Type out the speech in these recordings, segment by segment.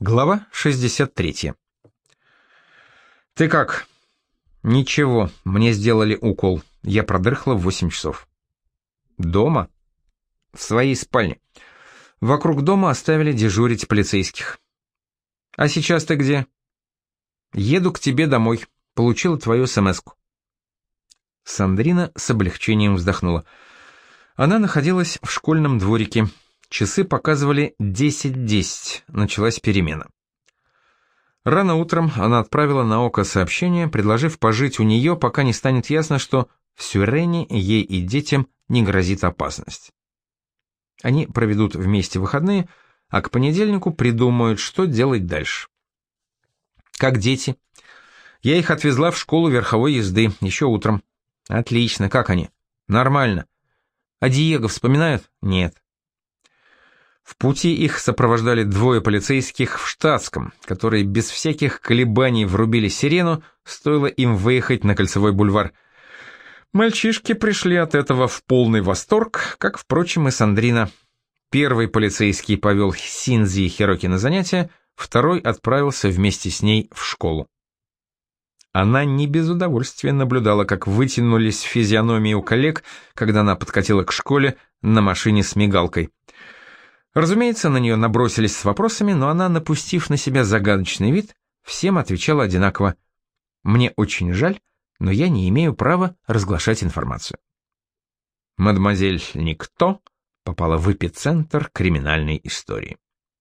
Глава 63. «Ты как?» «Ничего, мне сделали укол. Я продрыхла в 8 часов». «Дома?» «В своей спальне. Вокруг дома оставили дежурить полицейских». «А сейчас ты где?» «Еду к тебе домой. Получила твою смс-ку». Сандрина с облегчением вздохнула. Она находилась в школьном дворике. Часы показывали 10:10, началась перемена. Рано утром она отправила на Око сообщение, предложив пожить у нее, пока не станет ясно, что в Сюрене ей и детям не грозит опасность. Они проведут вместе выходные, а к понедельнику придумают, что делать дальше. «Как дети?» «Я их отвезла в школу верховой езды, еще утром». «Отлично, как они?» «Нормально». «А Диего вспоминают?» «Нет». В пути их сопровождали двое полицейских в штатском, которые без всяких колебаний врубили сирену, стоило им выехать на Кольцевой бульвар. Мальчишки пришли от этого в полный восторг, как, впрочем, и Сандрина. Первый полицейский повел Синдзи Хироки на занятия, второй отправился вместе с ней в школу. Она не без удовольствия наблюдала, как вытянулись физиономии у коллег, когда она подкатила к школе на машине с мигалкой. Разумеется, на нее набросились с вопросами, но она, напустив на себя загадочный вид, всем отвечала одинаково: «Мне очень жаль, но я не имею права разглашать информацию». Мадемуазель Никто попала в эпицентр криминальной истории.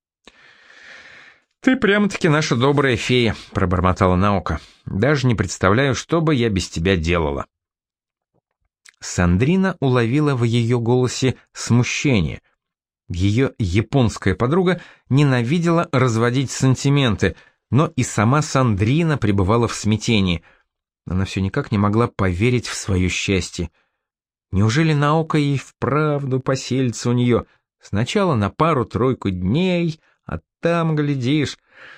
«Ты прямо-таки наша добрая фея», — пробормотала Наока. «Даже не представляю, что бы я без тебя делала». Сандрина уловила в ее голосе смущение. Ее японская подруга ненавидела разводить сантименты, но и сама Сандрина пребывала в смятении. Она все никак не могла поверить в свое счастье. Неужели Наока и вправду поселится у нее? Сначала на пару-тройку дней, а там, глядишь...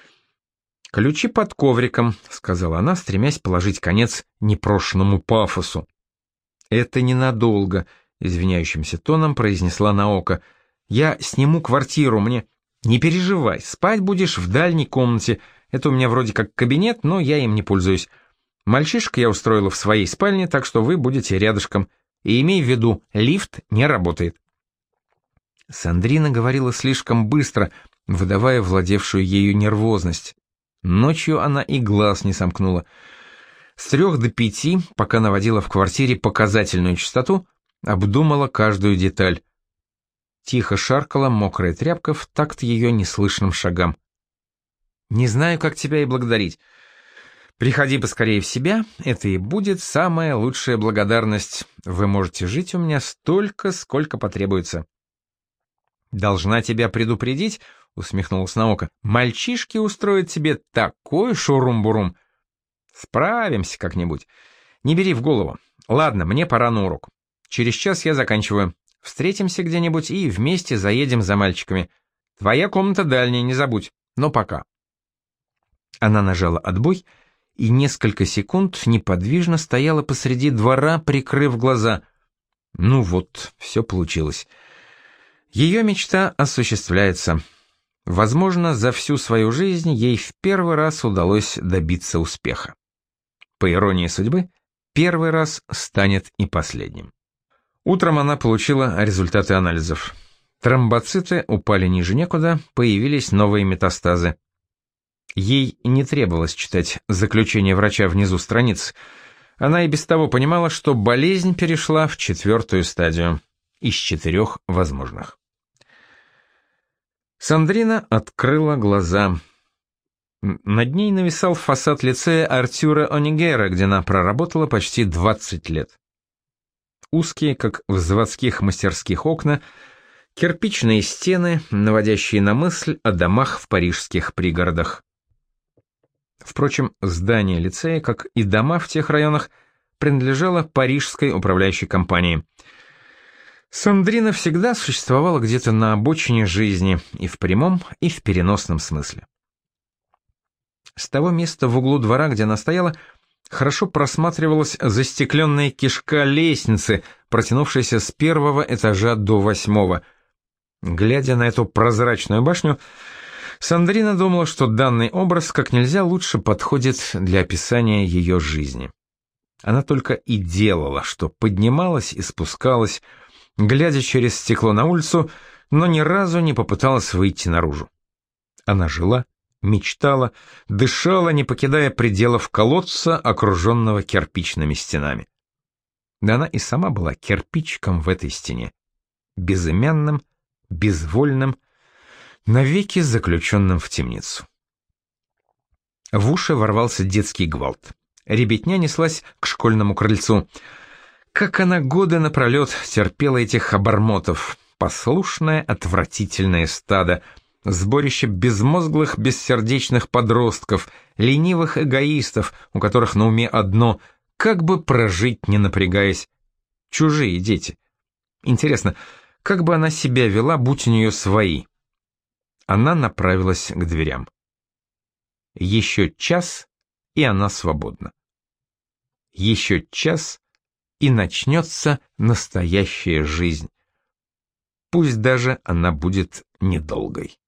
«Ключи под ковриком», — сказала она, стремясь положить конец непрошенному пафосу. «Это ненадолго», — извиняющимся тоном произнесла Наока. «Я сниму квартиру, мне...» «Не переживай, спать будешь в дальней комнате. Это у меня вроде как кабинет, но я им не пользуюсь. Мальчишек я устроила в своей спальне, так что вы будете рядышком. И имей в виду, лифт не работает». Сандрина говорила слишком быстро, выдавая владевшую ею нервозность. Ночью она и глаз не сомкнула. С 3 до 5, пока наводила в квартире показательную частоту, обдумала каждую деталь. Тихо шаркала мокрая тряпка в такт ее неслышным шагам. «Не знаю, как тебя и благодарить. Приходи поскорее в себя, это и будет самая лучшая благодарность. Вы можете жить у меня столько, сколько потребуется». «Должна тебя предупредить», — усмехнулась Наока, — «мальчишки устроят тебе такой шурум-бурум». «Справимся как-нибудь. Не бери в голову. Ладно, мне пора на урок. Через час я заканчиваю. Встретимся где-нибудь и вместе заедем за мальчиками. Твоя комната дальняя, не забудь. Но пока». Она нажала отбой и несколько секунд неподвижно стояла посреди двора, прикрыв глаза. Ну вот, все получилось. Ее мечта осуществляется. Возможно, за всю свою жизнь ей в первый раз удалось добиться успеха. По иронии судьбы, первый раз станет и последним. Утром она получила результаты анализов. Тромбоциты упали ниже некуда, появились новые метастазы. Ей не требовалось читать заключение врача внизу страниц. Она и без того понимала, что болезнь перешла в 4-ю стадию из 4 возможных. Сандрина открыла глаза. Над ней нависал фасад лицея Артюра Онигера, где она проработала почти 20 лет. Узкие, как в заводских мастерских окна, кирпичные стены, наводящие на мысль о домах в парижских пригородах. Впрочем, здание лицея, как и дома в тех районах, принадлежало парижской управляющей компании. Сандрина всегда существовала где-то на обочине жизни, и в прямом, и в переносном смысле. С того места в углу двора, где она стояла, хорошо просматривалась застекленная кишка лестницы, протянувшаяся с 1-го этажа до 8-го. Глядя на эту прозрачную башню, Сандрина думала, что данный образ как нельзя лучше подходит для описания ее жизни. Она только и делала, что поднималась и спускалась, глядя через стекло на улицу, но ни разу не попыталась выйти наружу. Она жила, мечтала, дышала, не покидая пределов колодца, окруженного кирпичными стенами. Да она и сама была кирпичиком в этой стене, безымянным, безвольным, навеки заключенным в темницу. В уши ворвался детский гвалт. Ребятня неслась к школьному крыльцу. Как она годы напролет терпела этих обормотов, послушное отвратительное стадо, сборище безмозглых бессердечных подростков, ленивых эгоистов, у которых на уме одно — как бы прожить, не напрягаясь. Чужие дети. Интересно, как бы она себя вела, будь у нее свои? Она направилась к дверям. Еще час, и она свободна. Еще час, и начнется настоящая жизнь. Пусть даже она будет недолгой.